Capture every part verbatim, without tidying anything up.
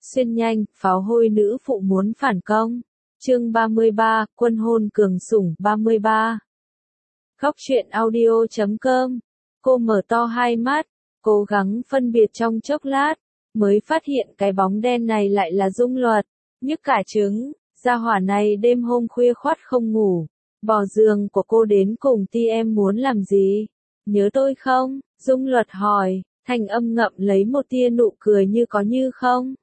Xuyên nhanh, pháo hôi nữ phụ muốn phản công. Chương ba mươi ba, quân hôn cường sủng ba mươi ba. Góc truyện audio chấm com. Cô mở to hai mắt, cố gắng phân biệt trong chốc lát, mới phát hiện cái bóng đen này lại là Dung Luật. Nhức cả trứng, gia hỏa này đêm hôm khuya khoắt không ngủ, bò giường của cô đến cùng ti em muốn làm gì? Nhớ tôi không? Dung Luật hỏi, thanh âm ngậm lấy một tia nụ cười như có như không.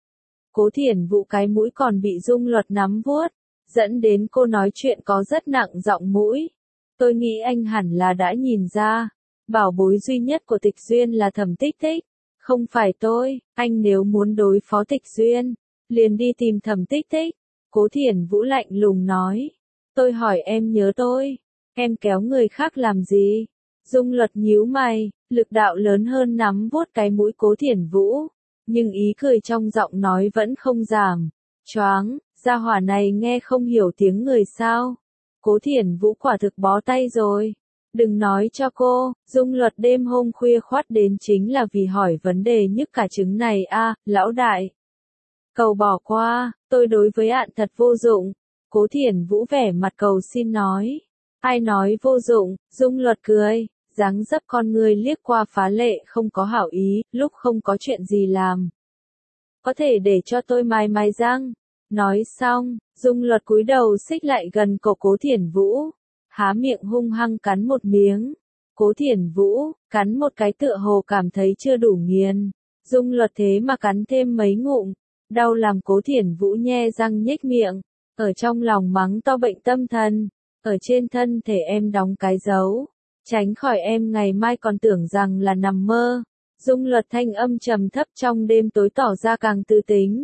Cố Thiển Vũ cái mũi còn bị Dung Luật nắm vuốt, dẫn đến cô nói chuyện có rất nặng giọng mũi. Tôi nghĩ anh hẳn là đã nhìn ra, bảo bối duy nhất của Tịch Duyên là Thẩm Tích Tích, không phải tôi. Anh nếu muốn đối phó Tịch Duyên, liền đi tìm Thẩm Tích Tích. Cố Thiển Vũ lạnh lùng nói. Tôi hỏi em nhớ tôi, em kéo người khác làm gì? Dung Luật nhíu mày, lực đạo lớn hơn nắm vuốt cái mũi Cố Thiển Vũ, nhưng ý cười trong giọng nói vẫn không giảm. Choáng, gia hỏa này nghe không hiểu tiếng người sao? Cố Thiển Vũ quả thực bó tay rồi. Đừng nói cho cô, Dung Luật đêm hôm khuya khoắt đến chính là vì hỏi vấn đề nhức cả trứng này a, à, lão đại. Cầu bỏ qua, tôi đối với ạn thật vô dụng. Cố Thiển Vũ vẻ mặt cầu xin nói. Ai nói vô dụng? Dung Luật cười, dáng dấp con người liếc qua phá lệ không có hảo ý, lúc không có chuyện gì làm. Có thể để cho tôi mài mài răng. Nói xong, Dung Luật cúi đầu xích lại gần cổ Cố Thiển Vũ, há miệng hung hăng cắn một miếng. Cố Thiển Vũ, cắn một cái tựa hồ cảm thấy chưa đủ nghiền. Dung Luật thế mà cắn thêm mấy ngụm, đau làm Cố Thiển Vũ nhe răng nhếch miệng, ở trong lòng mắng to bệnh tâm thần, ở trên thân thể em đóng cái dấu, tránh khỏi em ngày mai còn tưởng rằng là nằm mơ. Dung Luật thanh âm trầm thấp trong đêm tối tỏ ra càng tư tính.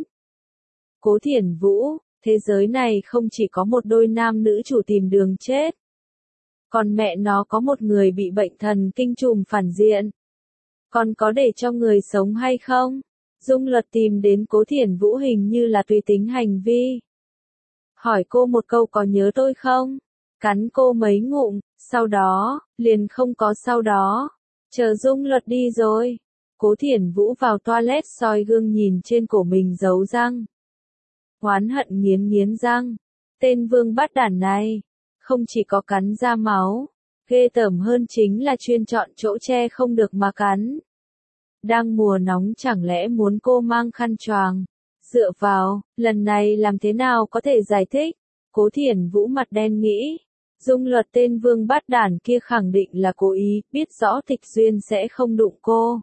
Cố Thiển Vũ, thế giới này không chỉ có một đôi nam nữ chủ tìm đường chết, còn mẹ nó có một người bị bệnh thần kinh trùm phản diện. Còn có để cho người sống hay không? Dung Luật tìm đến Cố Thiển Vũ hình như là tùy tính hành vi. Hỏi cô một câu có nhớ tôi không? Cắn cô mấy ngụm, sau đó, liền không có sau đó. Chờ Dung Luật đi rồi. Cố Thiển Vũ vào toilet soi gương nhìn trên cổ mình dấu răng. Oán hận nghiến nghiến răng. Tên vương bát đản này, không chỉ có cắn ra máu, ghê tởm hơn chính là chuyên chọn chỗ che không được mà cắn. Đang mùa nóng chẳng lẽ muốn cô mang khăn choàng? Dựa vào, lần này làm thế nào có thể giải thích? Cố Thiển Vũ mặt đen nghĩ. Dung Luật tên vương bát đản kia khẳng định là cố ý, biết rõ Tịch Duyên sẽ không đụng cô.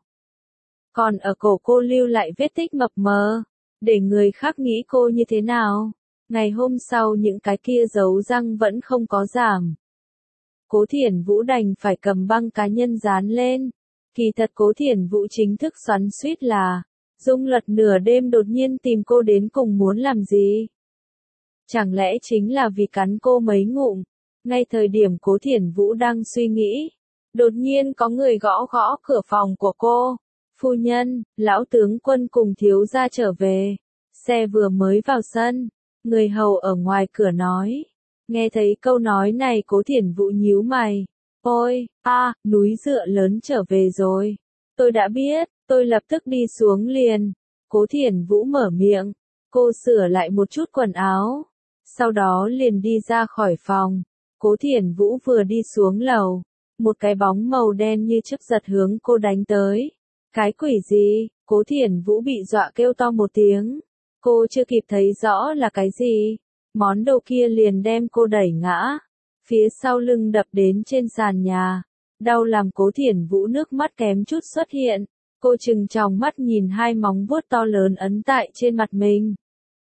Còn ở cổ cô lưu lại vết tích mập mờ, để người khác nghĩ cô như thế nào? Ngày hôm sau những cái kia dấu răng vẫn không có giảm. Cố Thiển Vũ đành phải cầm băng cá nhân dán lên. Kỳ thật Cố Thiển Vũ chính thức xoắn xuýt là, Dung Luật nửa đêm đột nhiên tìm cô đến cùng muốn làm gì? Chẳng lẽ chính là vì cắn cô mấy ngụm? Ngay thời điểm Cố Thiển Vũ đang suy nghĩ, đột nhiên có người gõ gõ cửa phòng của cô. Phu nhân, lão tướng quân cùng thiếu gia trở về. Xe vừa mới vào sân, người hầu ở ngoài cửa nói. Nghe thấy câu nói này Cố Thiển Vũ nhíu mày. Ôi, a, à, núi dựa lớn trở về rồi. Tôi đã biết, tôi lập tức đi xuống liền. Cố Thiển Vũ mở miệng, cô sửa lại một chút quần áo, sau đó liền đi ra khỏi phòng. Cố Thiển Vũ vừa đi xuống lầu, một cái bóng màu đen như chớp giật hướng cô đánh tới. Cái quỷ gì? Cố Thiển Vũ bị dọa kêu to một tiếng. Cô chưa kịp thấy rõ là cái gì, món đồ kia liền đem cô đẩy ngã, phía sau lưng đập đến trên sàn nhà. Đau làm Cố Thiển Vũ nước mắt kém chút xuất hiện. Cô trừng tròng mắt nhìn hai móng vuốt to lớn ấn tại trên mặt mình.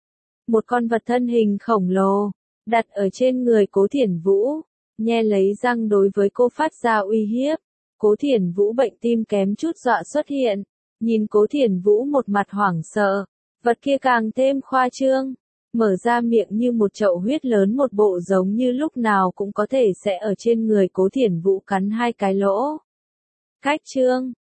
Một con vật thân hình khổng lồ, đặt ở trên người Cố Thiển Vũ, nhe lấy răng đối với cô phát ra uy hiếp. Cố Thiển Vũ bệnh tim kém chút dọa xuất hiện, nhìn Cố Thiển Vũ một mặt hoảng sợ, vật kia càng thêm khoa trương, mở ra miệng như một chậu huyết lớn một bộ giống như lúc nào cũng có thể sẽ ở trên người Cố Thiển Vũ cắn hai cái lỗ. Cách trương,